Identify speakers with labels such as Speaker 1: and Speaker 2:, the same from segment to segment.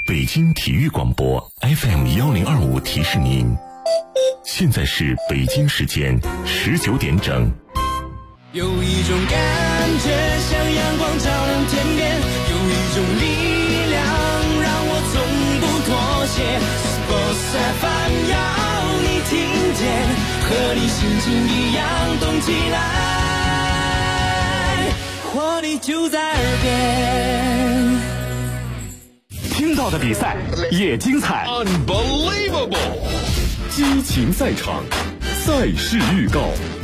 Speaker 1: 北京体育广播 FM1025提示您，现在是北京时间19点整。
Speaker 2: 有一种感觉像阳光照亮天边，有一种力量让我从不妥协。Sports FM 要你听见，和你心情一样动起来，活力就在耳边。
Speaker 3: 听到的比赛也精彩
Speaker 4: ，Unbelievable！
Speaker 3: 激情赛场，赛事预告。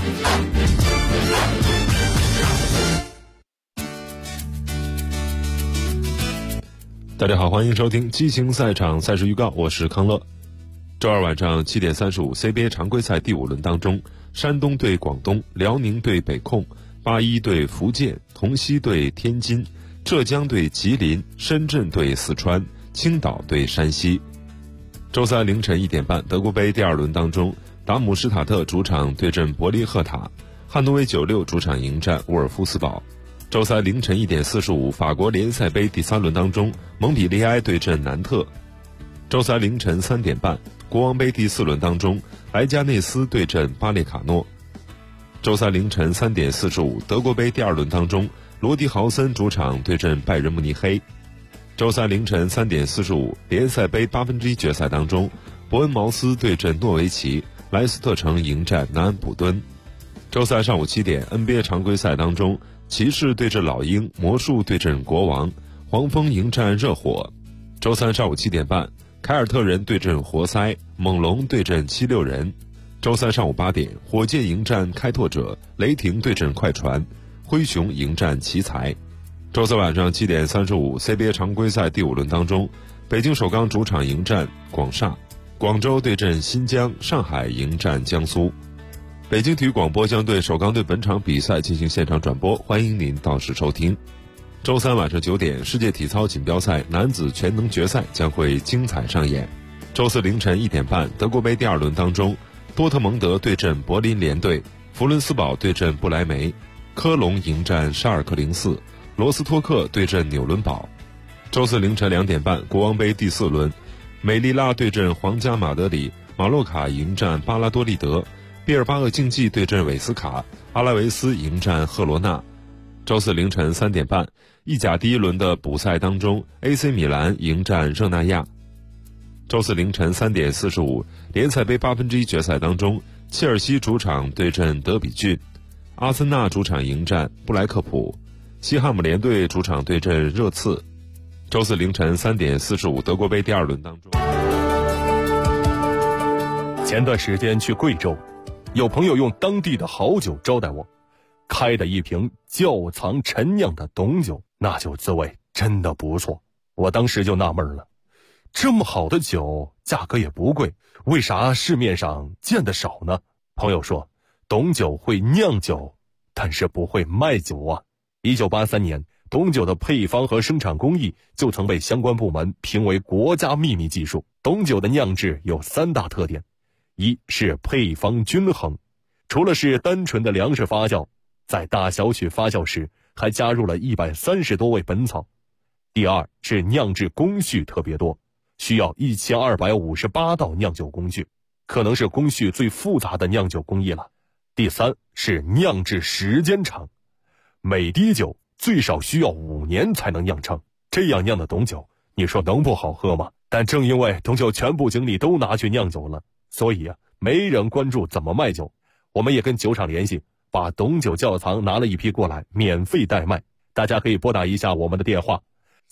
Speaker 5: 大家好，欢迎收听激情赛场赛事预告，我是康乐。周二晚上7点35 CBA 常规赛第5轮当中，山东对广东，辽宁对北控，81对福建，同曦对天津，浙江对吉林，深圳对四川，青岛对山西。周三凌晨1点半，德国杯第2轮当中，达姆施塔特主场对阵柏林赫塔，汉诺威96主场迎战沃尔夫斯堡。周三凌晨1点45，法国联赛杯第3轮当中，蒙彼利埃对阵南特。周三凌晨3点半，国王杯第4轮当中，莱加内斯对阵巴列卡诺。周三凌晨3点45，德国杯第2轮当中，罗迪豪森主场对阵拜仁慕尼黑。周三凌晨3点45，联赛杯1/8决赛当中，伯恩茅斯对阵诺维奇，莱斯特城迎战南安普敦。周三上午7点 NBA 常规赛当中，骑士对阵老鹰，魔术对阵国王，黄蜂迎战热火。周三上午7点半，凯尔特人对阵活塞，猛龙对阵76人。周三上午8点，火箭迎战开拓者，雷霆对阵快船，灰熊迎战奇才。周四晚上7点35 CBA 常规赛第5轮当中，北京首钢主场迎战广厦，广州对阵新疆，上海迎战江苏。北京体育广播将对首钢队本场比赛进行现场转播，欢迎您到时收听。周三晚上9点，世界体操锦标赛男子全能决赛将会精彩上演。周四凌晨1点半，德国杯第2轮当中，多特蒙德对阵柏林联队，弗伦斯堡对阵不莱梅，科隆迎战沙尔克04，罗斯托克对阵纽伦堡。周四凌晨2点半，国王杯第4轮，美利拉对阵皇家马德里，马洛卡迎战巴拉多利德，毕尔巴鄂竞技对阵韦斯卡，阿拉维斯迎战赫罗纳。周四凌晨3点半，意甲第1轮的补赛当中 ，AC 米兰迎战热那亚。周四凌晨3点45，联赛杯1/8决赛当中，切尔西主场对阵德比郡，阿森纳主场迎战布莱克普，西汉姆联队主场对阵热刺。周四凌晨3点45，德国杯第2轮当中。
Speaker 3: 前段时间去贵州，有朋友用当地的好酒招待我，开的一瓶窖藏陈酿的董酒，那酒滋味真的不错。我当时就纳闷了，这么好的酒价格也不贵，为啥市面上见得少呢？朋友说，董酒会酿酒，但是不会卖酒啊。1983年，董酒的配方和生产工艺就曾被相关部门评为国家秘密技术。董酒的酿制有3大特点，一是配方均衡，除了是单纯的粮食发酵，在大小曲发酵时还加入了130多味本草。第二是酿制工序特别多，需要1258道酿酒工序，可能是工序最复杂的酿酒工艺了。第三是酿制时间长，每滴酒最少需要5年才能酿成，这样酿的董酒，你说能不好喝吗？但正因为董酒全部精力都拿去酿酒了，所以没人关注怎么卖酒。我们也跟酒厂联系，把董酒窖藏拿了一批过来，免费代卖。大家可以拨打一下我们的电话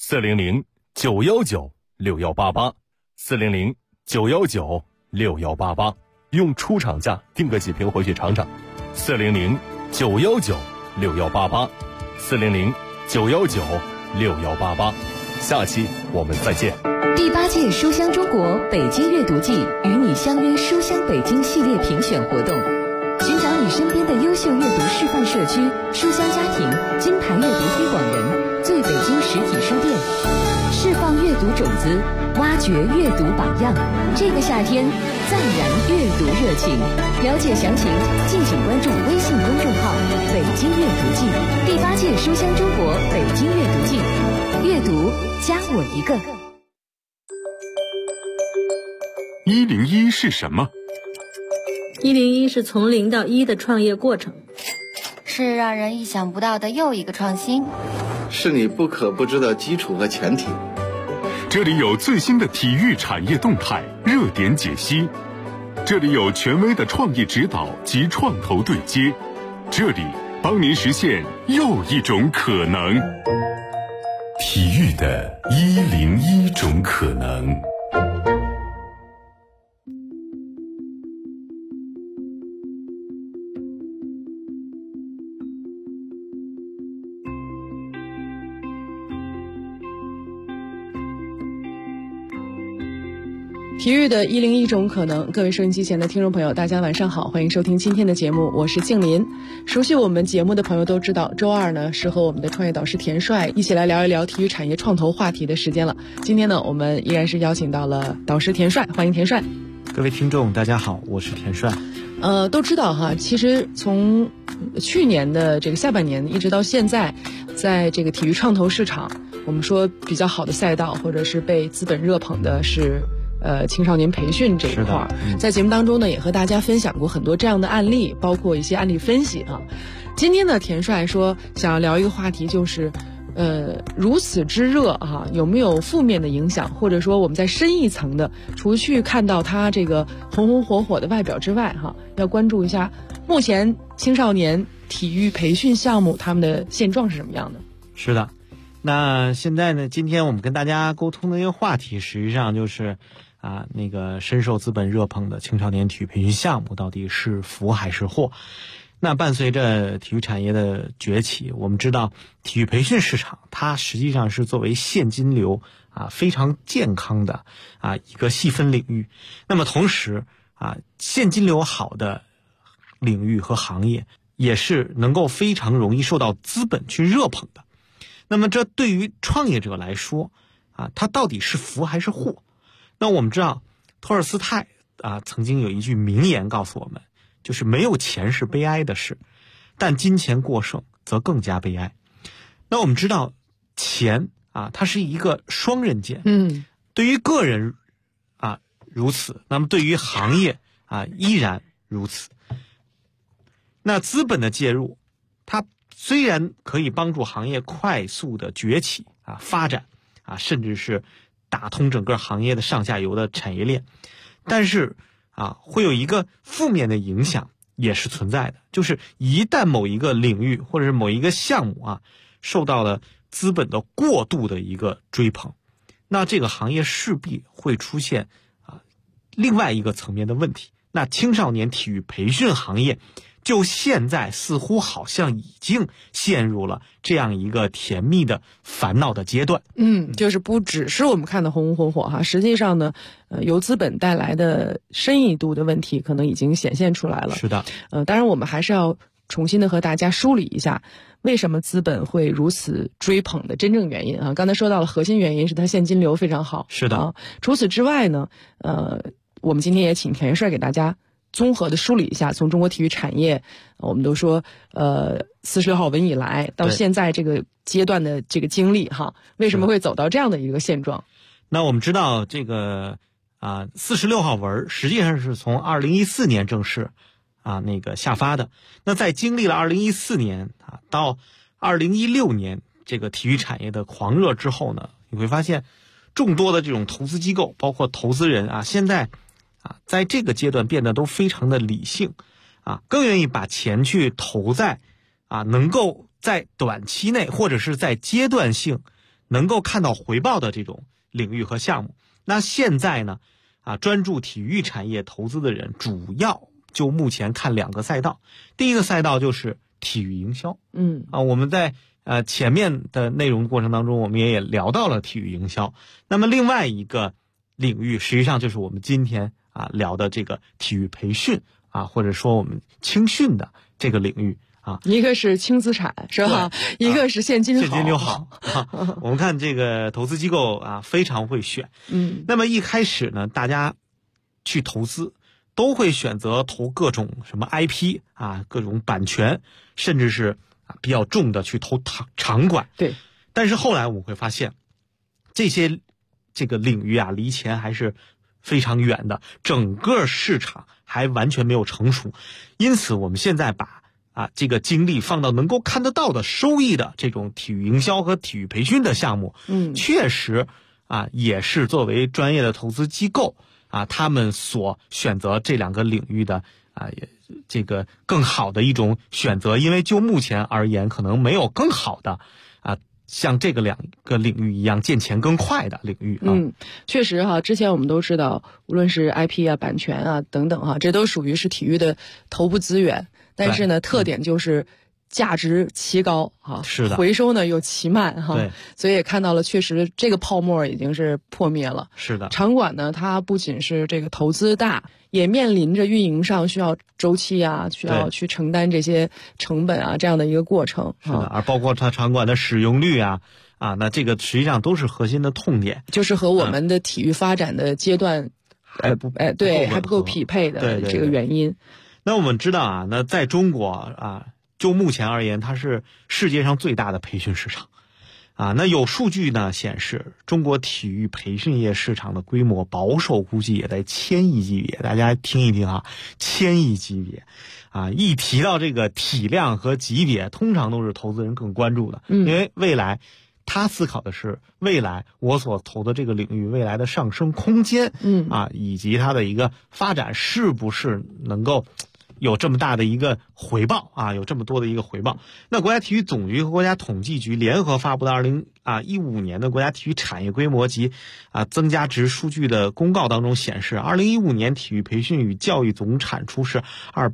Speaker 3: ，400-919-6188，400-919-6188，用出厂价订个几瓶回去尝尝。400-919-6188，400-919-6188。下期我们再见。
Speaker 6: 第8届书香中国北京阅读季与你相约书香北京系列评选活动，寻找你身边的优秀阅读示范社区、书香家庭、金牌阅读推广人、最北京实体书店，释放阅读种子，挖掘阅读榜样。这个夏天，暂燃阅读热情。了解详情，敬请关注微信公众号“北京阅读季”。第8届书香中国北京阅读季，阅读加我一个。
Speaker 1: 101是什么
Speaker 4: ？101是从0到1的创业过程，
Speaker 7: 是让人意想不到的又一个创新，
Speaker 8: 是你不可不知的基础和前提。
Speaker 1: 这里有最新的体育产业动态热点解析，这里有权威的创业指导及创投对接，这里帮您实现又一种可能。体育的101种可能。
Speaker 9: 体育的101种可能，各位收音机前的听众朋友，大家晚上好，欢迎收听今天的节目，我是静林。熟悉我们节目的朋友都知道，周二呢是和我们的创业导师田帅一起来聊一聊体育产业创投话题的时间了。今天呢，我们依然是邀请到了导师田帅，欢迎田帅。
Speaker 10: 各位听众，大家好，我是田帅。
Speaker 9: 都知道哈，其实从去年的这个下半年一直到现在，在这个体育创投市场，我们说比较好的赛道，或者是被资本热捧的是青少年培训这一块，在节目当中呢，也和大家分享过很多这样的案例，包括一些案例分析啊。今天呢，田帅说想要聊一个话题，就是如此之热啊，有没有负面的影响？或者说我们在深一层的，除去看到它这个红红火火的外表之外，要关注一下目前青少年体育培训项目他们的现状是什么样的？
Speaker 10: 是的，那现在呢，今天我们跟大家沟通的一个话题，实际上就是那个深受资本热捧的青少年体育培训项目到底是福还是祸？那伴随着体育产业的崛起，我们知道体育培训市场它实际上是作为现金流非常健康的一个细分领域。那么同时现金流好的领域和行业也是能够非常容易受到资本去热捧的。那么这对于创业者来说它到底是福还是祸？那我们知道托尔斯泰曾经有一句名言告诉我们，就是没有钱是悲哀的事，但金钱过剩则更加悲哀。那我们知道钱它是一个双刃剑，对于个人如此，那么对于行业依然如此。那资本的介入，它虽然可以帮助行业快速的崛起发展甚至是打通整个行业的上下游的产业链，但是会有一个负面的影响也是存在的，就是一旦某一个领域或者是某一个项目受到了资本的过度的一个追捧，那这个行业势必会出现另外一个层面的问题。那青少年体育培训行业就现在似乎好像已经陷入了这样一个甜蜜的烦恼的阶段。
Speaker 9: 就是不只是我们看的红红火火实际上呢，由资本带来的深一度的问题可能已经显现出来了。
Speaker 10: 是的，
Speaker 9: 当然我们还是要重新的和大家梳理一下，为什么资本会如此追捧的真正原因刚才说到了核心原因是它现金流非常好。
Speaker 10: 是的，
Speaker 9: 除此之外呢，我们今天也请田帅给大家综合的梳理一下，从中国体育产业，我们都说46号文以来到现在这个阶段的这个经历为什么会走到这样的一个现状？
Speaker 10: 那我们知道这个46号文实际上是从2014年正式那个下发的。那在经历了2014年到2016年这个体育产业的狂热之后呢，你会发现众多的这种投资机构包括投资人现在在这个阶段变得都非常的理性更愿意把钱去投在能够在短期内或者是在阶段性能够看到回报的这种领域和项目。那现在呢专注体育产业投资的人主要就目前看两个赛道。第一个赛道就是体育营销。我们在前面的内容过程当中我们也聊到了体育营销。那么另外一个领域实际上就是我们今天聊的这个体育培训或者说我们青训的这个领域
Speaker 9: 一个是轻资产是吧？一个是现金
Speaker 10: 流好我们看这个投资机构非常会选。那么一开始呢，大家去投资都会选择投各种什么 IP 各种版权，甚至是比较重的去投场馆。
Speaker 9: 对，
Speaker 10: 但是后来我们会发现这些这个领域离钱还是非常远的，整个市场还完全没有成熟。因此我们现在把这个精力放到能够看得到的收益的这种体育营销和体育培训的项目，确实也是作为专业的投资机构他们所选择这两个领域的这个更好的一种选择。因为就目前而言，可能没有更好的像这个两个领域一样见钱更快的领域。
Speaker 9: 确实之前我们都知道，无论是 IP 版权等等这都属于是体育的头部资源，但是呢特点就是价值奇高
Speaker 10: 是的，
Speaker 9: 回收呢又奇慢
Speaker 10: 对，
Speaker 9: 所以也看到了确实这个泡沫已经是破灭了。
Speaker 10: 是的，
Speaker 9: 场馆呢它不仅是这个投资大，也面临着运营上需要周期需要去承担这些成本这样的一个过程。
Speaker 10: 是的，而包括它场馆的使用率那这个实际上都是核心的痛点，
Speaker 9: 就是和我们的体育发展的阶段还不够匹配的这个原因。
Speaker 10: 那我们知道那在中国就目前而言，它是世界上最大的培训市场那有数据呢显示，中国体育培训业市场的规模保守估计也在1000亿级别。大家听一听1000亿级别一提到这个体量和级别，通常都是投资人更关注的，因为未来他思考的是未来我所投的这个领域未来的上升空间以及它的一个发展是不是能够有这么大的一个回报有这么多的一个回报。那国家体育总局和国家统计局联合发布的2015年的国家体育产业规模及增加值数据的公告当中显示，2015年体育培训与教育总产出是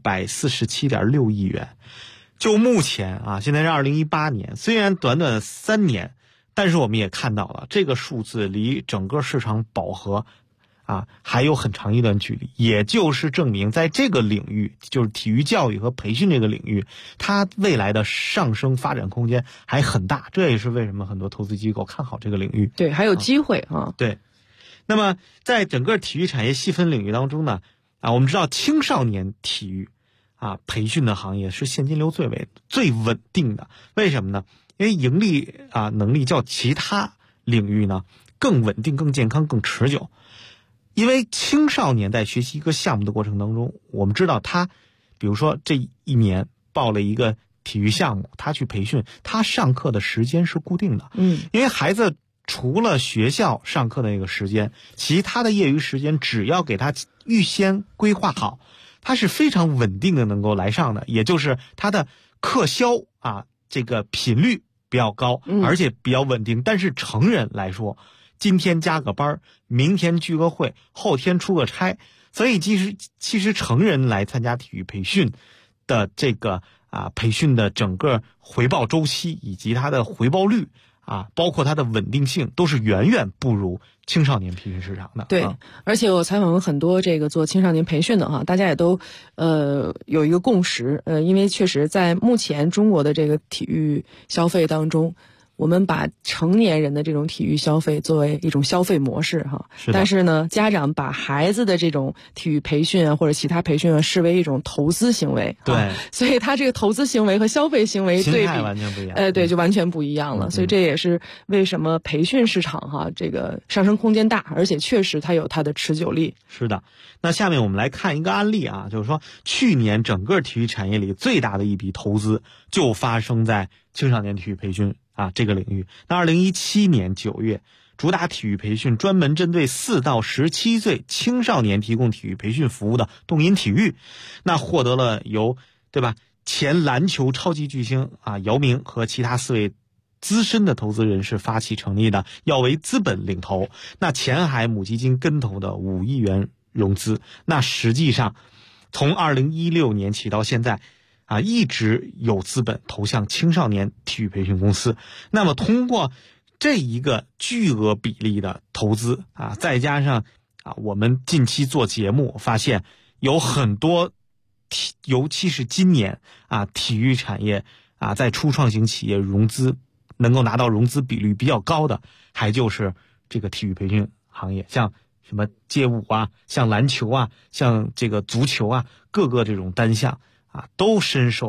Speaker 10: 247.6亿元。就目前现在是2018年，虽然短短3年，但是我们也看到了这个数字离整个市场饱和还有很长一段距离，也就是证明在这个领域，就是体育教育和培训这个领域，它未来的上升发展空间还很大。这也是为什么很多投资机构看好这个领域。
Speaker 9: 对，还有机会
Speaker 10: 对。那么在整个体育产业细分领域当中呢我们知道青少年体育培训的行业是现金流最稳定的。为什么呢？因为盈利能力较其他领域呢更稳定、更健康、更持久。因为青少年在学习一个项目的过程当中，我们知道他比如说这一年报了一个体育项目，他去培训，他上课的时间是固定的。因为孩子除了学校上课的那个时间，其他的业余时间只要给他预先规划好，他是非常稳定的能够来上的。也就是他的课销这个频率比较高，而且比较稳定。但是成人来说，今天加个班，明天聚个会，后天出个差，所以其实成人来参加体育培训的这个培训的整个回报周期以及它的回报率包括它的稳定性，都是远远不如青少年培训市场的。
Speaker 9: 对，而且我采访了很多这个做青少年培训的大家也都有一个共识，因为确实在目前中国的这个体育消费当中，我们把成年人的这种体育消费作为一种消费模式但是呢，家长把孩子的这种体育培训或者其他培训视为一种投资行为。
Speaker 10: 对，
Speaker 9: 所以他这个投资行为和消费行为对比
Speaker 10: 完全不一样。
Speaker 9: 对，就完全不一样了。所以这也是为什么培训市场这个上升空间大，而且确实它有它的持久力。
Speaker 10: 是的。那下面我们来看一个案例就是说去年整个体育产业里最大的一笔投资就发生在青少年体育培训这个领域。那2017年9月，主打体育培训，专门针对4到17岁青少年提供体育培训服务的动音体育，那获得了由前篮球超级巨星姚明和其他4位资深的投资人士发起成立的耀维资本领投，那前海母基金跟投的5亿元融资。那实际上从2016年起到现在一直有资本投向青少年体育培训公司。那么通过这一个巨额比例的投资再加上我们近期做节目发现，有很多尤其是今年体育产业在初创型企业融资能够拿到融资比率比较高的，还就是这个体育培训行业，像什么街舞像篮球像这个足球各个这种单项都深受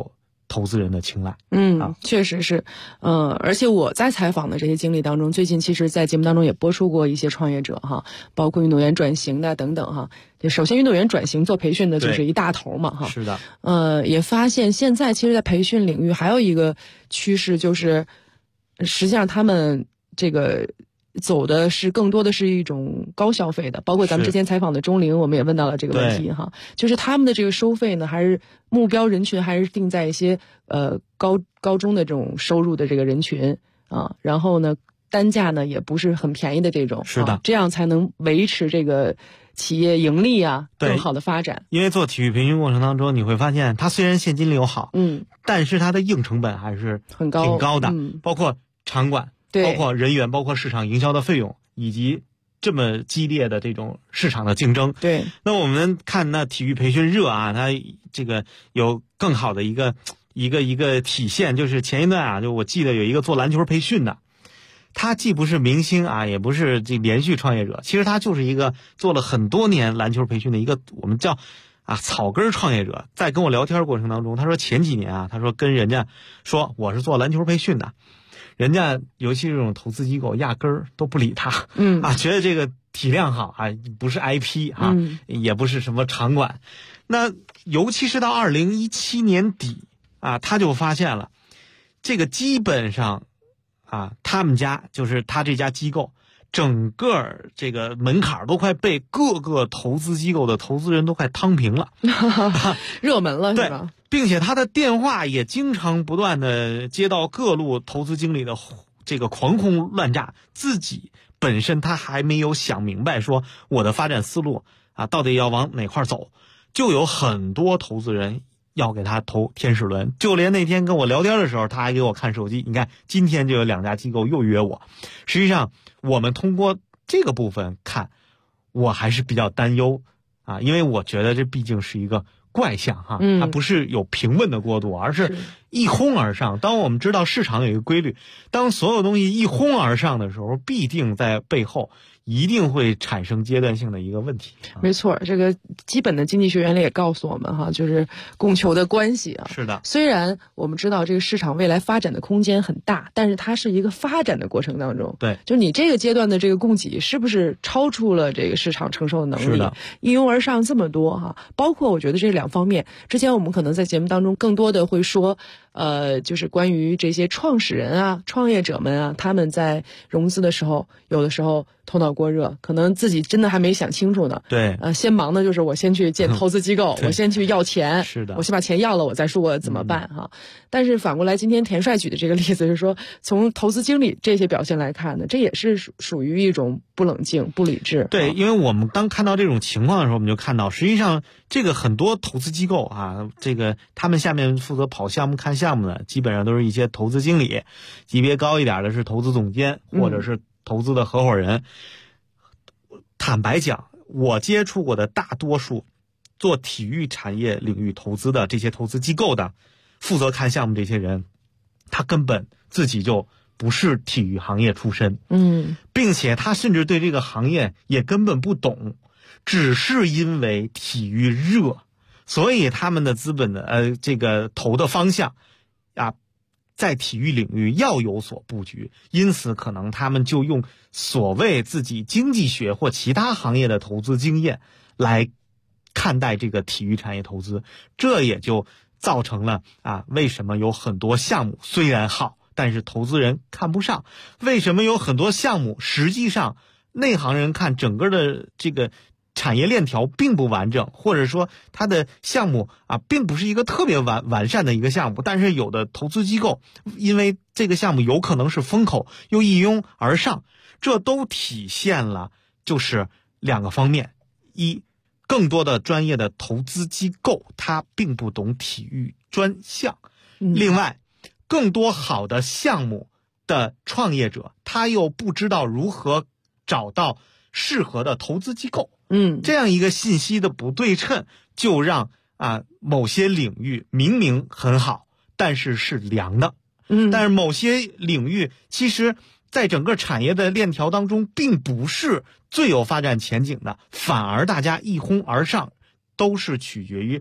Speaker 10: 投资人的青睐。
Speaker 9: 确实是，而且我在采访的这些经历当中，最近其实在节目当中也播出过一些创业者哈，包括运动员转型的等等哈。首先，运动员转型做培训的就是一大头嘛哈。
Speaker 10: 是的。
Speaker 9: 也发现现在其实，在培训领域还有一个趋势，就是实际上他们这个走的是更多的是一种高消费的，包括咱们之前采访的钟玲，我们也问到了这个问题哈，就是他们的这个收费呢，还是目标人群还是定在一些高中的这种收入的这个人群啊，然后呢单价呢也不是很便宜的这种，
Speaker 10: 是的，
Speaker 9: 这样才能维持这个企业盈利啊更好的发展。
Speaker 10: 因为做体育培训过程当中，你会发现它虽然现金流好，但是它的硬成本还是挺高的，包括场馆。包括人员，包括市场营销的费用，以及这么激烈的这种市场的竞争。
Speaker 9: 对，
Speaker 10: 那我们看那体育培训热啊，它这个有更好的一个体现，就是前一段啊，就我记得有一个做篮球培训的，他既不是明星啊，也不是这连续创业者，其实他就是一个做了很多年篮球培训的一个我们叫草根创业者。在跟我聊天过程当中，他说前几年啊，他说跟人家说我是做篮球培训的。人家尤其是这种投资机构压根儿都不理他，觉得这个体量好啊，不是 IP 啊，也不是什么场馆。那尤其是到2017年底啊，他就发现了，这个基本上啊，他们家就是他这家机构，整个这个门槛都快被各个投资机构的投资人都快趟平了，
Speaker 9: 热门了是吧？
Speaker 10: 并且他的电话也经常不断的接到各路投资经理的这个狂轰乱炸，自己本身他还没有想明白说我的发展思路啊到底要往哪块走，就有很多投资人要给他投天使轮。就连那天跟我聊天的时候，他还给我看手机，你看今天就有2家机构又约我。实际上我们通过这个部分看，我还是比较担忧啊，因为我觉得这毕竟是一个怪象哈，它不是有平稳的过渡，而是一哄而上。当我们知道市场有一个规律，当所有东西一哄而上的时候，必定在背后一定会产生阶段性的一个问题。
Speaker 9: 没错，这个基本的经济学原理也告诉我们哈，就是供求的关系啊。
Speaker 10: 是的，
Speaker 9: 虽然我们知道这个市场未来发展的空间很大，但是它是一个发展的过程当中。
Speaker 10: 对，
Speaker 9: 就你这个阶段的这个供给是不是超出了这个市场承受的能力？
Speaker 10: 是的，
Speaker 9: 一拥而上这么多哈，包括我觉得这2方面，之前我们可能在节目当中更多的会说，就是关于这些创始人啊、创业者们啊，他们在融资的时候，有的时候头脑过热，可能自己真的还没想清楚呢。
Speaker 10: 对，
Speaker 9: 先忙的就是我先去见投资机构，我先去要钱，
Speaker 10: 是的，
Speaker 9: 我先把钱要了，我再说我怎么办哈。但是反过来，今天田帅举的这个例子是说，从投资经理这些表现来看呢，这也是属于一种不冷静、不理智。
Speaker 10: 对，因为我们当看到这种情况的时候，我们就看到，实际上这个很多投资机构啊，这个他们下面负责跑项目、看项目的，基本上都是一些投资经理，级别高一点的是投资总监或者是投资的合伙人。坦白讲，我接触过的大多数做体育产业领域投资的这些投资机构的负责看项目这些人，他根本自己就不是体育行业出身，并且他甚至对这个行业也根本不懂，只是因为体育热，所以他们的资本的这个投的方向啊，在体育领域要有所布局，因此可能他们就用所谓自己经济学或其他行业的投资经验来看待这个体育产业投资，这也就造成了为什么有很多项目虽然好，但是投资人看不上？为什么有很多项目实际上内行人看整个的这个产业链条并不完整，或者说它的项目并不是一个特别完善的一个项目，但是有的投资机构因为这个项目有可能是风口，又一拥而上，这都体现了就是2个方面：一，更多的专业的投资机构它并不懂体育专项；另外，更多好的项目的创业者他又不知道如何找到适合的投资机构。这样一个信息的不对称，就让某些领域明明很好，但是是凉的。但是某些领域其实在整个产业的链条当中并不是最有发展前景的，反而大家一哄而上，都是取决于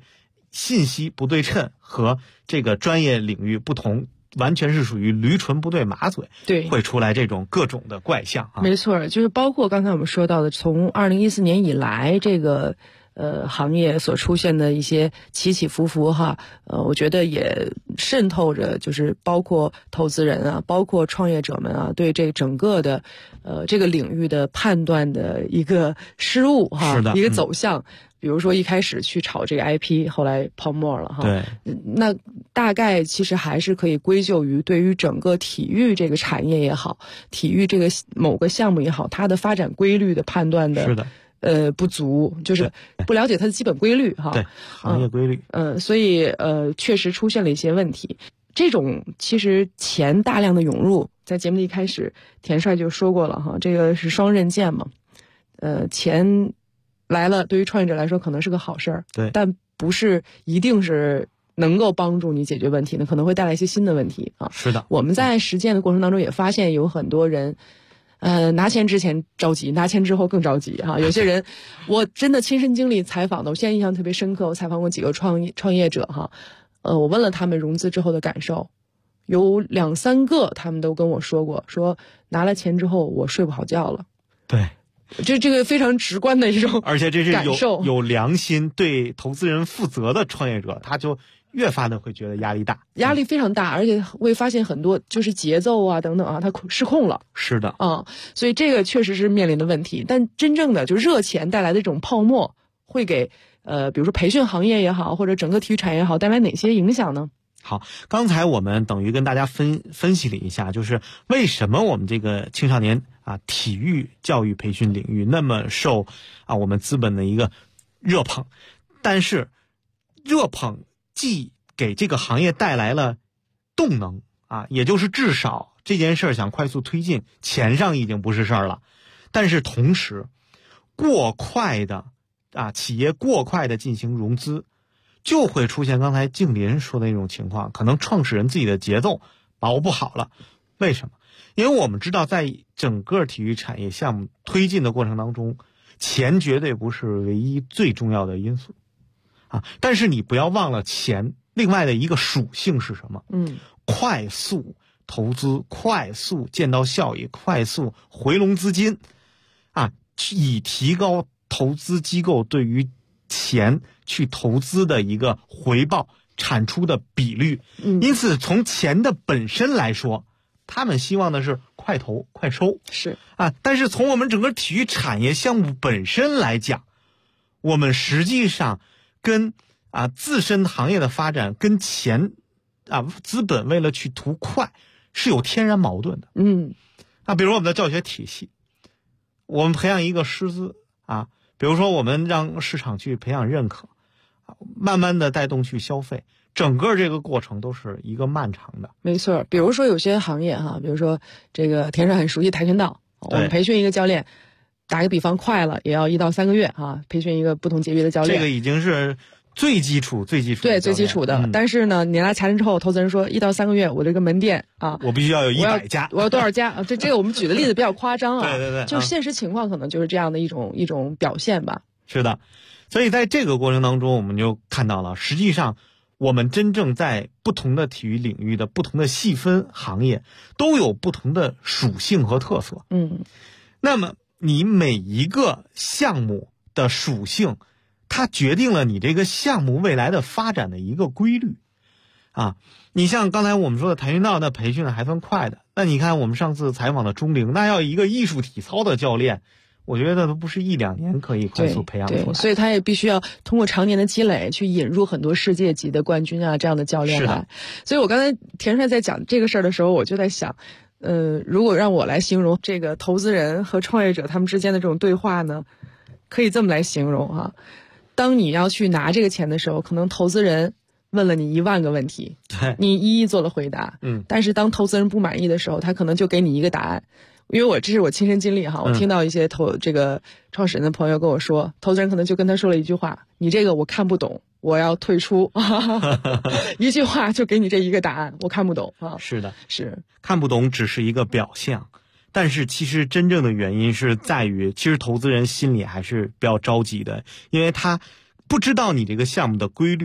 Speaker 10: 信息不对称和这个专业领域不同，完全是属于驴唇不对马嘴，
Speaker 9: 对，
Speaker 10: 会出来这种各种的怪象啊。
Speaker 9: 没错，就是包括刚才我们说到的，从2014年以来，这个行业所出现的一些起起伏伏哈，我觉得也渗透着，就是包括投资人啊，包括创业者们啊，对这整个的这个领域的判断的一个失误哈，
Speaker 10: 是的，
Speaker 9: 一个走向。比如说一开始去炒这个 IP， 后来泡沫了哈。
Speaker 10: 对，
Speaker 9: 那大概其实还是可以归咎于对于整个体育这个产业也好，体育这个某个项目也好，它的发展规律的判断的
Speaker 10: 是的。
Speaker 9: 不足，就是不了解它的基本规律哈。
Speaker 10: 对，行业规律。
Speaker 9: 所以确实出现了一些问题。这种其实钱大量的涌入，在节目的一开始，田帅就说过了哈，这个是双刃剑嘛。钱来了，对于创业者来说可能是个好事儿，
Speaker 10: 对，
Speaker 9: 但不是一定是能够帮助你解决问题的，可能会带来一些新的问题啊。
Speaker 10: 是的，
Speaker 9: 我们在实践的过程当中也发现有很多人。拿钱之前着急，拿钱之后更着急哈。有些人，我真的亲身经历采访的，我现在印象特别深刻。我采访过几个创业者哈，我问了他们融资之后的感受，有2-3个他们都跟我说过，说拿了钱之后我睡不好觉了。
Speaker 10: 对，
Speaker 9: 这个非常直观的一种感受，
Speaker 10: 而且这是有良心、对投资人负责的创业者，他就越发的会觉得压力大，
Speaker 9: 压力非常大，而且会发现很多就是节奏啊等等啊，它失控了。
Speaker 10: 是的
Speaker 9: 啊，所以这个确实是面临的问题。但真正的就热钱带来的这种泡沫，会给比如说培训行业也好，或者整个体育产业也好，带来哪些影响呢？
Speaker 10: 好，刚才我们等于跟大家分析了一下，就是为什么我们这个青少年体育教育培训领域那么受我们资本的一个热捧，但是热捧既给这个行业带来了动能也就是至少这件事想快速推进，钱上已经不是事儿了，但是同时过快的企业过快的进行融资，就会出现刚才静林说的那种情况，可能创始人自己的节奏把握不好了。为什么？因为我们知道在整个体育产业项目推进的过程当中，钱绝对不是唯一最重要的因素但是你不要忘了钱另外的一个属性是什么？快速投资，快速见到效益，快速回笼资金以提高投资机构对于钱去投资的一个回报产出的比率。因此从钱的本身来说，他们希望的是快投快收，
Speaker 9: 是
Speaker 10: 但是从我们整个体育产业项目本身来讲，我们实际上跟自身行业的发展跟钱资本为了去图快是有天然矛盾的。比如我们的教学体系，我们培养一个师资比如说我们让市场去培养认可，慢慢的带动去消费，整个这个过程都是一个漫长的。
Speaker 9: 没错，比如说有些行业比如说这个田帅很熟悉跆拳道，我们培训一个教练，打个比方，快了也要1到3个月培训一个不同级别的教练，
Speaker 10: 这个已经是最基础
Speaker 9: 对最基础的。但是呢，你拿钱之后，投资人说1到3个月，我这个门店
Speaker 10: 我必须要有100家，
Speaker 9: 我要多少家这个我们举的例子比较夸张
Speaker 10: 对，
Speaker 9: 就是现实情况可能就是这样的一种表现吧。
Speaker 10: 是的，所以在这个过程当中，我们就看到了，实际上我们真正在不同的体育领域的不同的细分行业都有不同的属性和特色。那么你每一个项目的属性，它决定了你这个项目未来的发展的一个规律你像刚才我们说的跆拳道，那培训的还算快的，那你看我们上次采访的钟灵，那要一个艺术体操的教练，我觉得都不是1-2年可以快速培养出来，
Speaker 9: 所以他也必须要通过常年的积累去引入很多世界级的冠军这样的教练来。所以我刚才田帅在讲这个事儿的时候，我就在想如果让我来形容这个投资人和创业者他们之间的这种对话呢，可以这么来形容当你要去拿这个钱的时候，可能投资人问了你1万个问题，你一一做了回答，但是当投资人不满意的时候，他可能就给你一个答案。因为这是我亲身经历我听到一些这个创始人的朋友跟我说，投资人可能就跟他说了一句话，你这个我看不懂，我要退出一句话就给你这一个答案，我看不懂
Speaker 10: 是的，
Speaker 9: 是
Speaker 10: 看不懂只是一个表象，但是其实真正的原因是在于，其实投资人心里还是比较着急的，因为他不知道你这个项目的规律，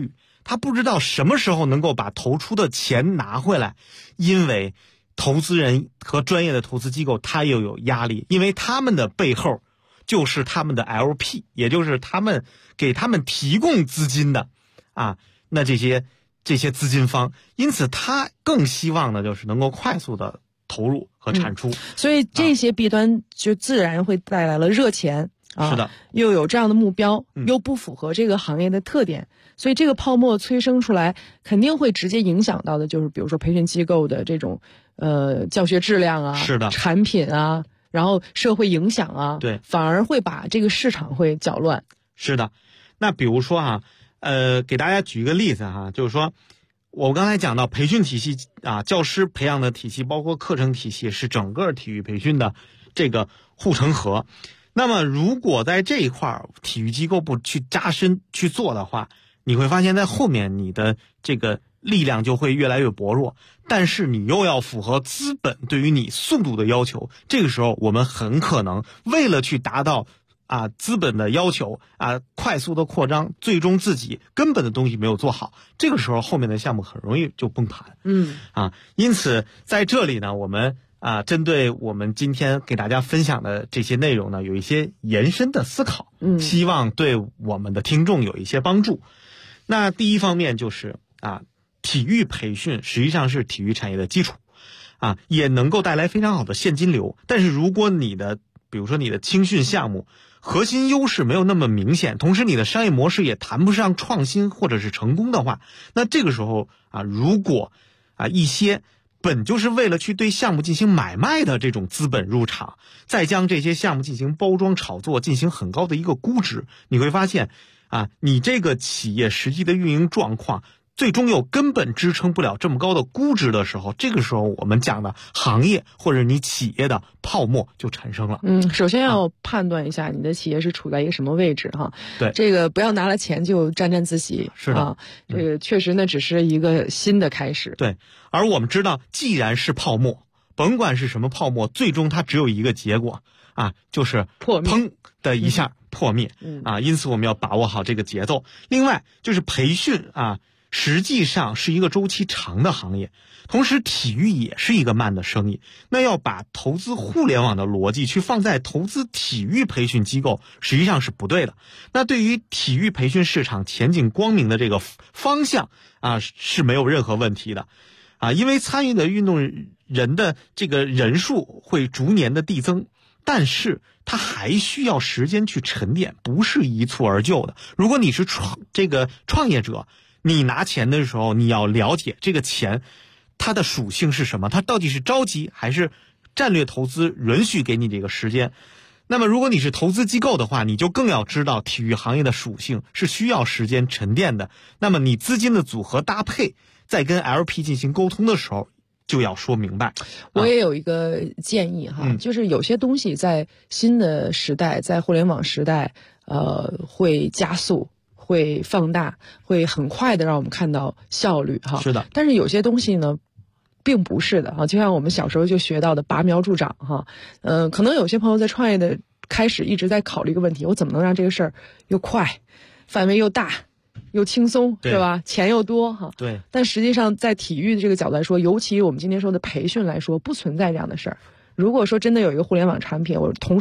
Speaker 10: 他不知道什么时候能够把投出的钱拿回来，因为投资人和专业的投资机构他又有压力，因为他们的背后就是他们的 LP， 也就是他们给他们提供资金的那这些资金方，因此他更希望的就是能够快速的投入和产出，
Speaker 9: 所以这些弊端就自然会带来了热钱
Speaker 10: 是的，
Speaker 9: 又有这样的目标，又不符合这个行业的特点，所以这个泡沫催生出来，肯定会直接影响到的就是比如说培训机构的这种教学质量啊，
Speaker 10: 是的，
Speaker 9: 产品啊，然后社会影响啊，
Speaker 10: 对，
Speaker 9: 反而会把这个市场会搅乱。
Speaker 10: 是的，那比如说给大家举一个例子就是说我刚才讲到培训体系教师培养的体系，包括课程体系，是整个体育培训的这个护城河。那么如果在这一块体育机构不去扎身去做的话，你会发现在后面你的这个力量就会越来越薄弱，但是你又要符合资本对于你速度的要求，这个时候我们很可能为了去达到资本的要求快速的扩张，最终自己根本的东西没有做好，这个时候后面的项目很容易就崩盘。因此在这里呢，我们针对我们今天给大家分享的这些内容呢，有一些延伸的思考，希望对我们的听众有一些帮助。那第一方面就是体育培训实际上是体育产业的基础也能够带来非常好的现金流。但是如果比如说你的青训项目核心优势没有那么明显，同时你的商业模式也谈不上创新或者是成功的话，那这个时候如果一些本就是为了去对项目进行买卖的这种资本入场，再将这些项目进行包装炒作，进行很高的一个估值，你会发现你这个企业实际的运营状况最终又根本支撑不了这么高的估值的时候，这个时候我们讲的行业或者你企业的泡沫就产生了。
Speaker 9: 首先要判断一下你的企业是处在一个什么位置
Speaker 10: 对，
Speaker 9: 这个不要拿了钱就沾沾自喜。
Speaker 10: 是的，
Speaker 9: 这个确实呢只是一个新的开始。
Speaker 10: 对，而我们知道既然是泡沫，甭管是什么泡沫，最终它只有一个结果就是
Speaker 9: 破灭，
Speaker 10: 砰的一下破灭因此我们要把握好这个节奏。另外就是培训实际上是一个周期长的行业，同时体育也是一个慢的生意。那要把投资互联网的逻辑去放在投资体育培训机构，实际上是不对的。那对于体育培训市场前景光明的这个方向是没有任何问题的因为参与的运动人的这个人数会逐年的递增，但是它还需要时间去沉淀，不是一蹴而就的。如果你是创业者，你拿钱的时候，你要了解这个钱它的属性是什么，它到底是着急还是战略投资允许给你这个时间。那么如果你是投资机构的话，你就更要知道体育行业的属性是需要时间沉淀的。那么你资金的组合搭配在跟 LP 进行沟通的时候就要说明白。
Speaker 9: 我也有一个建议就是有些东西在新的时代，在互联网时代会加速，会放大，会很快的让我们看到效率
Speaker 10: 是的，
Speaker 9: 但是有些东西呢并不是的就像我们小时候就学到的拔苗助长可能有些朋友在创业的开始一直在考虑一个问题，我怎么能让这个事儿又快，范围又大，又轻松，是吧？钱又多
Speaker 10: 对。
Speaker 9: 但实际上在体育的这个角度来说，尤其我们今天说的培训来说，不存在这样的事儿。如果说真的有一个互联网产品，我同